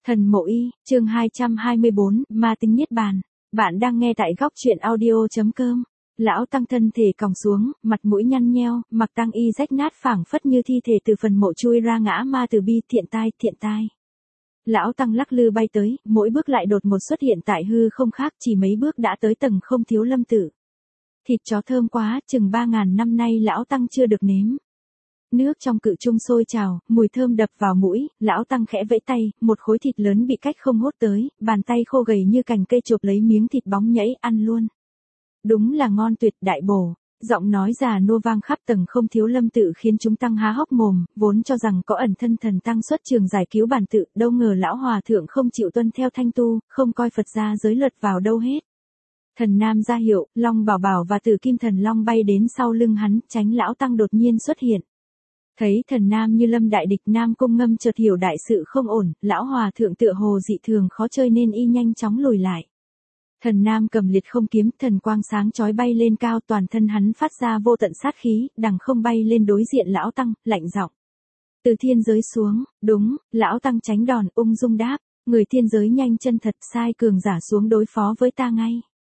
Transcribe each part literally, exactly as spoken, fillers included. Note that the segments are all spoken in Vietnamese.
Thần Mộ Y, chương hai trăm hai mươi bốn, Ma tính niết bàn. Bạn đang nghe tại góc truyện audio.com. Lão tăng thân thể còng xuống, mặt mũi nhăn nheo, mặc tăng y rách nát phảng phất như thi thể từ phần mộ chui ra ngã ma từ bi, thiện tai, thiện tai. Lão tăng lắc lư bay tới, mỗi bước lại đột một xuất hiện tại hư không khác, chỉ mấy bước đã tới tầng không thiếu lâm tử. Thịt chó thơm quá, chừng ba ngàn năm nay lão tăng chưa được nếm. Nước trong cự chung sôi trào, mùi thơm đập vào mũi, lão tăng khẽ vẫy tay, một khối thịt lớn bị cách không hốt tới, bàn tay khô gầy như cành cây chộp lấy miếng thịt bóng nhảy ăn luôn. Đúng là ngon tuyệt đại bổ. Giọng nói già nua vang khắp tầng không thiếu lâm tự khiến chúng tăng há hốc mồm, vốn cho rằng có ẩn thân thần tăng xuất trường giải cứu bản tự, đâu ngờ lão hòa thượng không chịu tuân theo thanh tu, không coi Phật gia giới luật vào đâu hết. Thần Nam ra hiệu, Long Bảo Bảo và Tử Kim Thần Long bay đến sau lưng hắn, tránh lão tăng đột nhiên xuất hiện. Thấy thần Nam như lâm đại địch, Nam Cung Ngâm chợt hiểu đại sự không ổn, lão hòa thượng tựa hồ dị thường khó chơi nên y nhanh chóng lùi lại. Thần Nam cầm liệt không kiếm, thần quang sáng chói bay lên cao, toàn thân hắn phát ra vô tận sát khí, đằng không bay lên đối diện lão tăng, lạnh giọng. Từ thiên giới xuống, đúng, lão tăng tránh đòn, ung dung đáp, người thiên giới nhanh chân thật, sai cường giả xuống đối phó với ta ngay.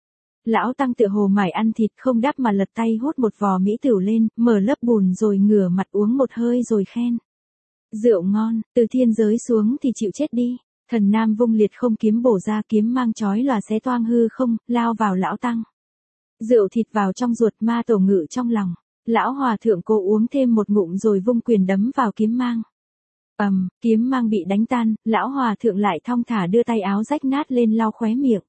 Lão tăng tựa hồ mải ăn thịt không đáp mà lật tay hút một vò mỹ tửu lên, mở lớp bùn rồi ngửa mặt uống một hơi rồi khen. Rượu ngon, từ thiên giới xuống thì chịu chết đi. Thần Nam vung liệt không kiếm bổ ra, kiếm mang chói lòa xé toang hư không, lao vào lão tăng. Rượu thịt vào trong ruột, ma tổ ngự trong lòng. Lão hòa thượng cố uống thêm một ngụm rồi vung quyền đấm vào kiếm mang. Ầm, um, kiếm mang bị đánh tan, lão hòa thượng lại thong thả đưa tay áo rách nát lên lau khóe miệng.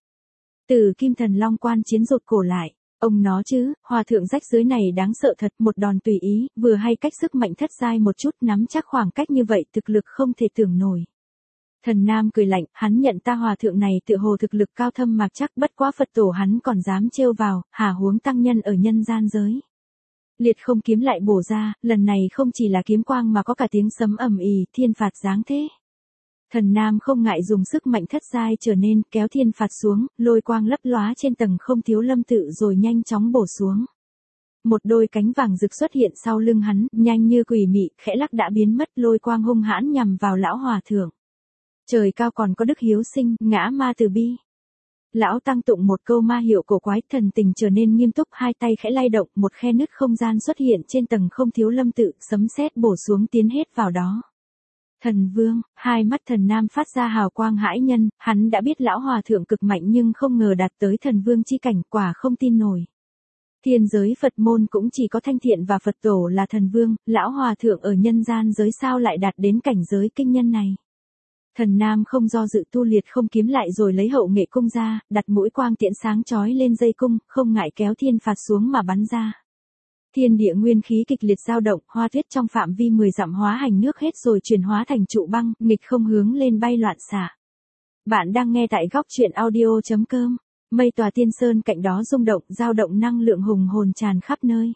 Tử Kim Thần Long quan chiến rụt cổ lại, ông nó chứ, hòa thượng rách dưới này đáng sợ thật, một đòn tùy ý, vừa hay cách sức mạnh thất giai một chút, nắm chắc khoảng cách như vậy thực lực không thể tưởng nổi. Thần Nam cười lạnh, hắn nhận ta hòa thượng này tựa hồ thực lực cao thâm mạc chắc, bất quá Phật tổ hắn còn dám trêu vào, hà huống tăng nhân ở nhân gian giới. Liệt không kiếm lại bổ ra, lần này không chỉ là kiếm quang mà có cả tiếng sấm ầm ì, thiên phạt giáng thế. Thần Nam không ngại dùng sức mạnh thất giai trở nên, kéo thiên phạt xuống, lôi quang lấp lóa trên tầng không thiếu lâm tự rồi nhanh chóng bổ xuống. Một đôi cánh vàng rực xuất hiện sau lưng hắn, nhanh như quỷ mị, khẽ lắc đã biến mất, lôi quang hung hãn nhằm vào lão hòa thượng. Trời cao còn có đức hiếu sinh, ngã ma từ bi. Lão tăng tụng một câu ma hiệu cổ quái, thần tình trở nên nghiêm túc, hai tay khẽ lay động, một khe nứt không gian xuất hiện trên tầng không thiếu lâm tự, sấm sét bổ xuống tiến hết vào đó. Thần Vương, hai mắt thần Nam phát ra hào quang hãi nhân, hắn đã biết lão hòa thượng cực mạnh nhưng không ngờ đạt tới thần vương chi cảnh, quả không tin nổi. Thiên giới Phật môn cũng chỉ có Thanh Thiện và Phật tổ là thần vương, lão hòa thượng ở nhân gian giới sao lại đạt đến cảnh giới kinh nhân này. Thần Nam không do dự tu liệt không kiếm lại rồi lấy hậu nghệ cung ra, đặt mũi quang tiễn sáng chói lên dây cung, không ngại kéo thiên phạt xuống mà bắn ra. Thiên địa nguyên khí kịch liệt dao động, hoa tuyết trong phạm vi mười dặm hóa hành nước hết rồi chuyển hóa thành trụ băng, nghịch không hướng lên bay loạn xạ. Bạn đang nghe tại góc truyện audio.com. Mây tòa tiên sơn cạnh đó rung động, dao động năng lượng hùng hồn tràn khắp nơi.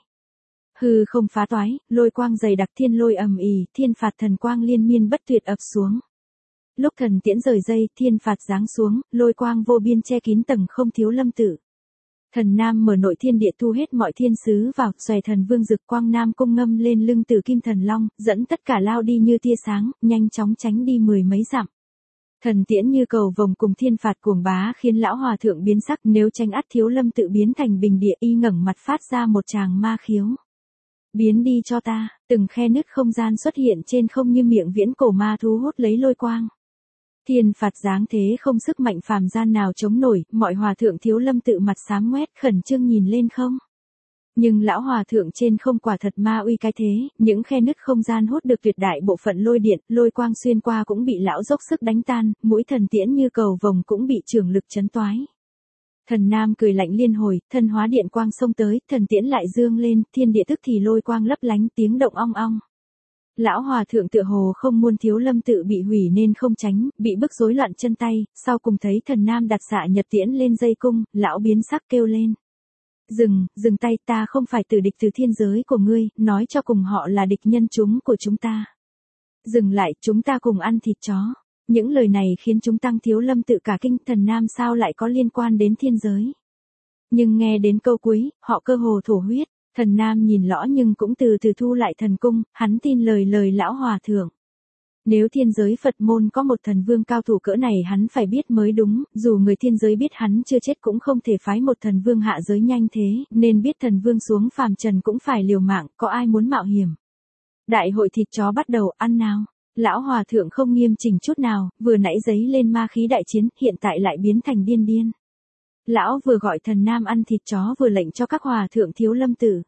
Hư không phá toái, lôi quang dày đặc, thiên lôi ầm ì, thiên phạt thần quang liên miên bất tuyệt ập xuống. Lúc thần tiễn rời dây, thiên phạt giáng xuống, lôi quang vô biên che kín tầng không thiếu lâm tử. Thần Nam mở nội thiên địa thu hết mọi thiên sứ vào, xòe thần vương rực quang Nam Cung Ngâm lên lưng Tử Kim Thần Long, dẫn tất cả lao đi như tia sáng, nhanh chóng tránh đi mười mấy dặm. Thần tiễn như cầu vồng cùng thiên phạt cuồng bá khiến lão hòa thượng biến sắc, nếu tranh ắt thiếu lâm tự biến thành bình địa, y ngẩng mặt phát ra một tràng ma khiếu. Biến đi cho ta, từng khe nứt không gian xuất hiện trên không như miệng viễn cổ ma thu hút lấy lôi quang. Thiên phạt giáng thế không sức mạnh phàm gian nào chống nổi, mọi hòa thượng thiếu lâm tự mặt xám ngoét khẩn trương nhìn lên không. Nhưng lão hòa thượng trên không quả thật ma uy cái thế, những khe nứt không gian hút được tuyệt đại bộ phận lôi điện, lôi quang xuyên qua cũng bị lão dốc sức đánh tan, mũi thần tiễn như cầu vồng cũng bị trường lực chấn toái. Thần Nam cười lạnh liên hồi, thân hóa điện quang xông tới, thần tiễn lại dương lên, thiên địa tức thì lôi quang lấp lánh, tiếng động ong ong. Lão hòa thượng tựa hồ không muốn thiếu lâm tự bị hủy nên không tránh, bị bức rối loạn chân tay, sau cùng thấy thần Nam đặt xạ nhật tiễn lên dây cung, lão biến sắc kêu lên. Dừng, dừng tay, ta không phải tử địch từ thiên giới của ngươi, nói cho cùng họ là địch nhân chúng của chúng ta. Dừng lại, chúng ta cùng ăn thịt chó. Những lời này khiến chúng tăng thiếu lâm tự cả kinh, thần Nam sao lại có liên quan đến thiên giới. Nhưng nghe đến câu cuối, họ cơ hồ thổ huyết. Thần Nam nhìn lõ nhưng cũng từ từ thu lại thần cung, hắn tin lời lời lão hòa thượng. Nếu thiên giới Phật môn có một thần vương cao thủ cỡ này hắn phải biết mới đúng, dù người thiên giới biết hắn chưa chết cũng không thể phái một thần vương hạ giới nhanh thế, nên biết thần vương xuống phàm trần cũng phải liều mạng, có ai muốn mạo hiểm. Đại hội thịt chó bắt đầu, ăn nào. Lão hòa thượng không nghiêm chỉnh chút nào, vừa nãy giấy lên ma khí đại chiến, hiện tại lại biến thành điên điên. Lão vừa gọi thần nam ăn thịt chó vừa lệnh cho các hòa thượng thiếu lâm tử.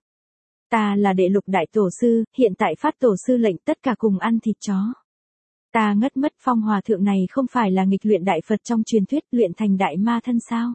Ta là đệ lục đại tổ sư, hiện tại phát tổ sư lệnh tất cả cùng ăn thịt chó. Ta ngất mất, Phong hòa thượng này không phải là nghịch luyện đại Phật trong truyền thuyết luyện thành đại ma thân sao?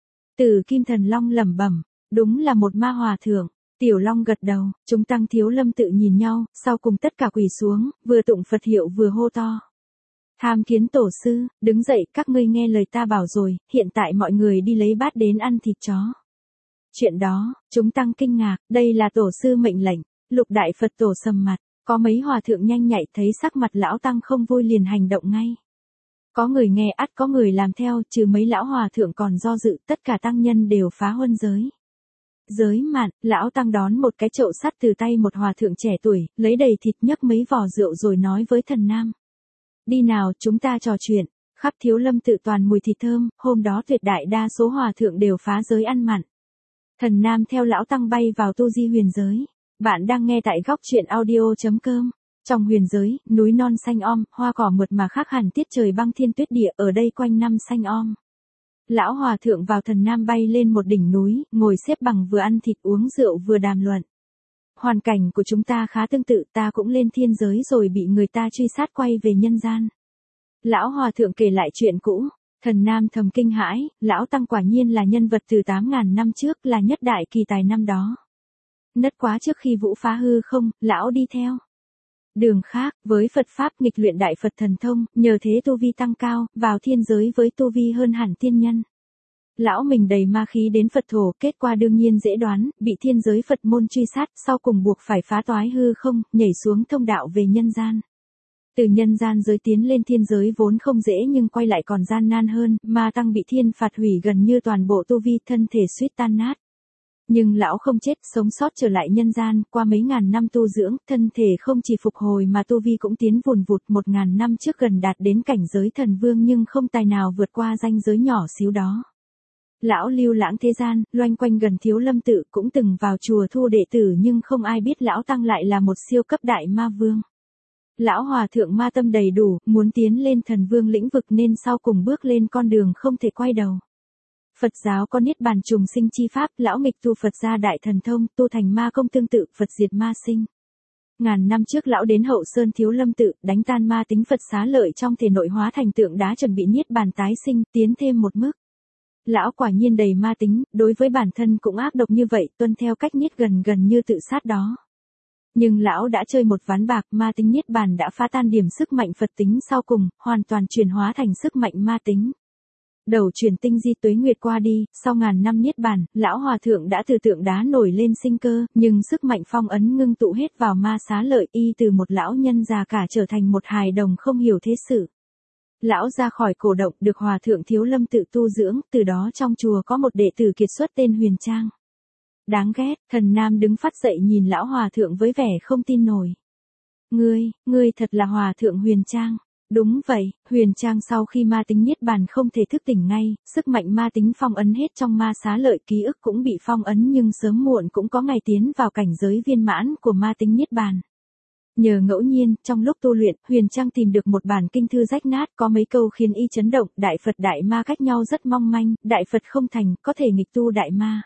Từ Kim Thần Long lẩm bẩm, đúng là một ma hòa thượng. Tiểu Long gật đầu, chúng tăng thiếu lâm tự nhìn nhau, sau cùng tất cả quỳ xuống, vừa tụng Phật hiệu vừa hô to. Tham kiến tổ sư, đứng dậy, các ngươi nghe lời ta bảo rồi, hiện tại mọi người đi lấy bát đến ăn thịt chó. Chuyện đó, chúng tăng kinh ngạc, đây là tổ sư mệnh lệnh, lục đại Phật tổ sầm mặt, có mấy hòa thượng nhanh nhạy thấy sắc mặt lão tăng không vui liền hành động ngay. Có người nghe ắt có người làm theo, trừ mấy lão hòa thượng còn do dự, tất cả tăng nhân đều phá huân giới. Giới mạn, lão tăng đón một cái chậu sắt từ tay một hòa thượng trẻ tuổi, lấy đầy thịt nhấc mấy vò rượu rồi nói với thần nam. Đi nào, chúng ta trò chuyện, khắp thiếu lâm tự toàn mùi thịt thơm, hôm đó tuyệt đại đa số hòa thượng đều phá giới ăn mặn. Thần nam theo lão tăng bay vào tu di huyền giới. Bạn đang nghe tại góc truyện audio.com. Trong huyền giới, núi non xanh om, hoa cỏ mượt mà khác hẳn tiết trời băng thiên tuyết địa, ở đây quanh năm xanh om. Lão hòa thượng vào thần nam bay lên một đỉnh núi, ngồi xếp bằng vừa ăn thịt uống rượu vừa đàm luận. Hoàn cảnh của chúng ta khá tương tự, ta cũng lên thiên giới rồi bị người ta truy sát quay về nhân gian. Lão hòa thượng kể lại chuyện cũ, thần nam thầm kinh hãi, lão tăng quả nhiên là nhân vật từ tám ngàn năm trước, là nhất đại kỳ tài năm đó. Nất quá trước khi Vũ phá hư không, lão đi theo đường khác, với Phật Pháp nghịch luyện đại Phật thần thông, nhờ thế tu vi tăng cao, vào thiên giới với tu vi hơn hẳn tiên nhân. Lão mình đầy ma khí đến Phật thổ, kết quả đương nhiên dễ đoán, bị thiên giới Phật môn truy sát, sau cùng buộc phải phá toái hư không, nhảy xuống thông đạo về nhân gian. Từ nhân gian giới tiến lên thiên giới vốn không dễ nhưng quay lại còn gian nan hơn, ma tăng bị thiên phạt hủy gần như toàn bộ tu vi, thân thể suýt tan nát. Nhưng lão không chết, sống sót trở lại nhân gian, qua mấy ngàn năm tu dưỡng, thân thể không chỉ phục hồi mà tu vi cũng tiến vùn vụt, một ngàn năm trước gần đạt đến cảnh giới thần vương nhưng không tài nào vượt qua ranh giới nhỏ xíu đó. Lão lưu lãng thế gian, loanh quanh gần thiếu lâm tự, cũng từng vào chùa thu đệ tử nhưng không ai biết lão tăng lại là một siêu cấp đại ma vương. Lão hòa thượng ma tâm đầy đủ, muốn tiến lên thần vương lĩnh vực nên sau cùng bước lên con đường không thể quay đầu. Phật giáo có niết bàn trùng sinh chi pháp, lão nghịch tu Phật gia đại thần thông, tu thành ma công tương tự, Phật diệt ma sinh. Ngàn năm trước lão đến Hậu Sơn thiếu lâm tự, đánh tan ma tính Phật xá lợi trong thể nội hóa thành tượng đá chuẩn bị niết bàn tái sinh, tiến thêm một mức. Lão quả nhiên đầy ma tính, đối với bản thân cũng ác độc như vậy, tuân theo cách niết gần gần như tự sát đó. Nhưng lão đã chơi một ván bạc, ma tính niết bàn đã phá tan điểm sức mạnh Phật tính sau cùng, hoàn toàn chuyển hóa thành sức mạnh ma tính. Đầu truyền tinh di tuế nguyệt qua đi, sau ngàn năm niết bàn, lão hòa thượng đã từ tượng đá nổi lên sinh cơ, nhưng sức mạnh phong ấn ngưng tụ hết vào ma xá lợi, y từ một lão nhân già cả trở thành một hài đồng không hiểu thế sự. Lão ra khỏi cổ động, được hòa thượng thiếu lâm tự tu dưỡng, từ đó trong chùa có một đệ tử kiệt xuất tên Huyền Trang. Đáng ghét, thần nam đứng phát dậy nhìn lão hòa thượng với vẻ không tin nổi. Ngươi, ngươi thật là hòa thượng Huyền Trang. Đúng vậy, Huyền Trang sau khi ma tính niết bàn không thể thức tỉnh ngay, sức mạnh ma tính phong ấn hết trong ma xá lợi, ký ức cũng bị phong ấn nhưng sớm muộn cũng có ngày tiến vào cảnh giới viên mãn của ma tính niết bàn. Nhờ ngẫu nhiên, trong lúc tu luyện, Huyền Trang tìm được một bản kinh thư rách nát, có mấy câu khiến y chấn động, đại Phật đại ma cách nhau rất mong manh, đại Phật không thành, có thể nghịch tu đại ma.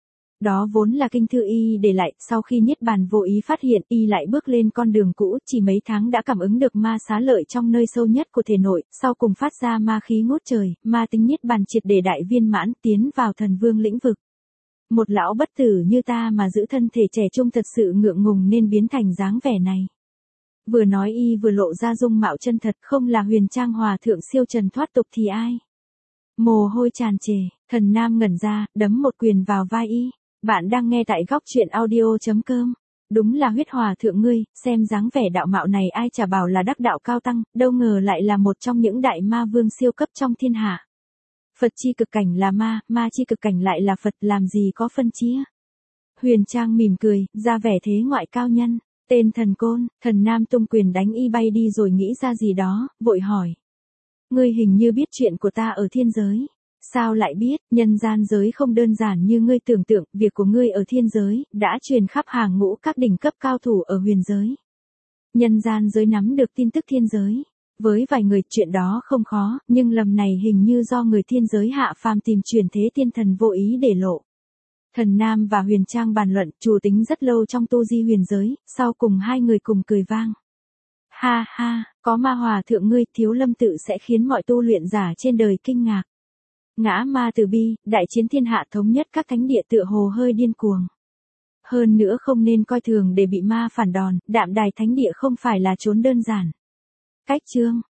Đó vốn là kinh thư y để lại, sau khi niết bàn vô ý phát hiện, y lại bước lên con đường cũ, chỉ mấy tháng đã cảm ứng được ma xá lợi trong nơi sâu nhất của thể nội, sau cùng phát ra ma khí ngút trời, ma tính niết bàn triệt để đại viên mãn, tiến vào thần vương lĩnh vực. Một lão bất tử như ta mà giữ thân thể trẻ trung thật sự ngượng ngùng nên biến thành dáng vẻ này. Vừa nói y vừa lộ ra dung mạo chân thật, không là Huyền Trang hòa thượng siêu trần thoát tục thì ai? Mồ hôi tràn trề, thần nam ngẩn ra, đấm một quyền vào vai y. Bạn đang nghe tại góc truyện audio.com. Đúng là huyết hòa thượng ngươi, xem dáng vẻ đạo mạo này ai chả bảo là đắc đạo cao tăng, đâu ngờ lại là một trong những đại ma vương siêu cấp trong thiên hạ. Phật chi cực cảnh là ma, ma chi cực cảnh lại là Phật, làm gì có phân chia. Huyền Trang mỉm cười, ra vẻ thế ngoại cao nhân. T, Tên thần Côn, thần Nam tung quyền đánh y bay đi rồi nghĩ ra gì đó, vội hỏi. Ngươi hình như biết chuyện của ta ở thiên giới. Sao lại biết, nhân gian giới không đơn giản như ngươi tưởng tượng, việc của ngươi ở thiên giới, đã truyền khắp hàng ngũ các đỉnh cấp cao thủ ở huyền giới. Nhân gian giới nắm được tin tức thiên giới. Với vài người chuyện đó không khó, nhưng lầm này hình như do người thiên giới hạ phàm tìm truyền thế tiên thần vô ý để lộ. Thần Nam và Huyền Trang bàn luận, chủ tính rất lâu trong tu di huyền giới, sau cùng hai người cùng cười vang. Ha ha, có ma hòa thượng ngươi, Thiếu Lâm tự sẽ khiến mọi tu luyện giả trên đời kinh ngạc. Ngã ma từ bi, đại chiến thiên hạ thống nhất các thánh địa tựa hồ hơi điên cuồng. Hơn nữa không nên coi thường để bị ma phản đòn, Đạm Đài thánh địa không phải là trốn đơn giản. Cách chương